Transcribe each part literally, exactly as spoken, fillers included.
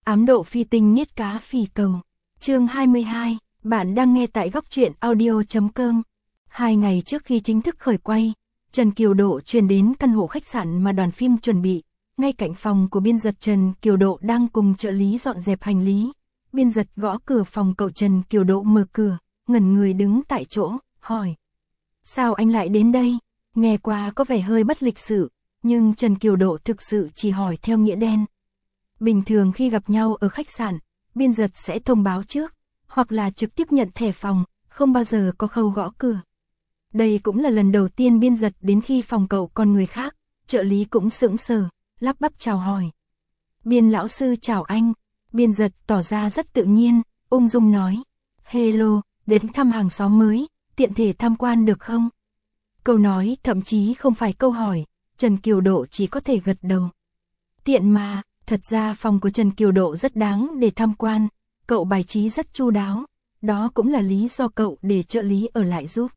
Ám độ phi tinh niết cá phì cầu. Chương hai mươi hai, bạn đang nghe tại góc truyện audio chấm com. Hai ngày trước khi chính thức khởi quay, Trần Kiều Độ chuyển đến căn hộ khách sạn mà đoàn phim chuẩn bị. Ngay cạnh phòng của biên giật Trần Kiều Độ đang cùng trợ lý dọn dẹp hành lý. Biên giật gõ cửa phòng cậu Trần Kiều Độ mở cửa, ngẩn người đứng tại chỗ, hỏi. Sao anh lại đến đây? Nghe qua có vẻ hơi bất lịch sự, nhưng Trần Kiều Độ thực sự chỉ hỏi theo nghĩa đen. Bình thường khi gặp nhau ở khách sạn, biên giật sẽ thông báo trước, hoặc là trực tiếp nhận thẻ phòng, không bao giờ có khâu gõ cửa. Đây cũng là lần đầu tiên biên giật đến khi phòng cậu còn người khác, trợ lý cũng sững sờ, lắp bắp chào hỏi. Biên lão sư chào anh, biên giật tỏ ra rất tự nhiên, ung dung nói. Hello, đến thăm hàng xóm mới, tiện thể tham quan được không? Câu nói thậm chí không phải câu hỏi, Trần Kiều Độ chỉ có thể gật đầu. Tiện mà, thật ra phòng của Trần Kiều Độ rất đáng để tham quan, cậu bài trí rất chu đáo, đó cũng là lý do cậu để trợ lý ở lại giúp.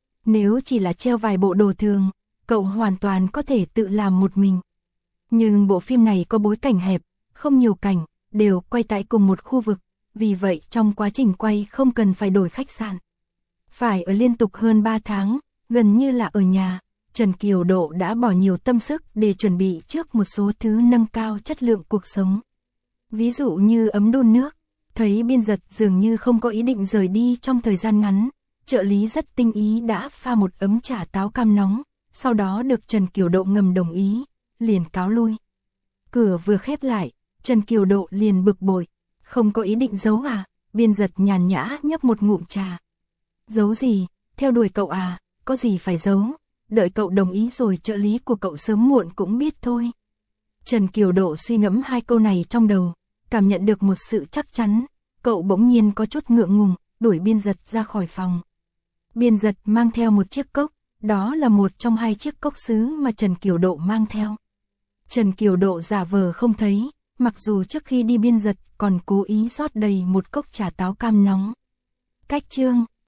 Nếu chỉ là treo vài bộ đồ thường, cậu hoàn toàn có thể tự làm một mình. Nhưng bộ phim này có bối cảnh hẹp, không nhiều cảnh, đều quay tại cùng một khu vực, vì vậy trong quá trình quay không cần phải đổi khách sạn. Phải ở liên tục hơn ba tháng, gần như là ở nhà, Trần Kiều Độ đã bỏ nhiều tâm sức để chuẩn bị trước một số thứ nâng cao chất lượng cuộc sống. Ví dụ như ấm đun nước, thấy biên giật dường như không có ý định rời đi trong thời gian ngắn, trợ lý rất tinh ý đã pha một ấm trà táo cam nóng, sau đó được Trần Kiều Độ ngầm đồng ý, liền cáo lui. Cửa vừa khép lại, Trần Kiều Độ liền bực bội, không có ý định giấu à? Biên giật nhàn nhã nhấp một ngụm trà. Giấu gì, theo đuổi cậu à, có gì phải giấu, đợi cậu đồng ý rồi trợ lý của cậu sớm muộn cũng biết thôi. Trần Kiều Độ suy ngẫm hai câu này trong đầu, cảm nhận được một sự chắc chắn, cậu bỗng nhiên có chút ngượng ngùng, đuổi biên giật ra khỏi phòng. Biên giật mang theo một chiếc cốc, đó là một trong hai chiếc cốc sứ mà Trần Kiều Độ mang theo. Trần Kiều Độ giả vờ không thấy, mặc dù trước khi đi biên giật còn cố ý rót đầy một cốc trà táo cam nóng. Cách chương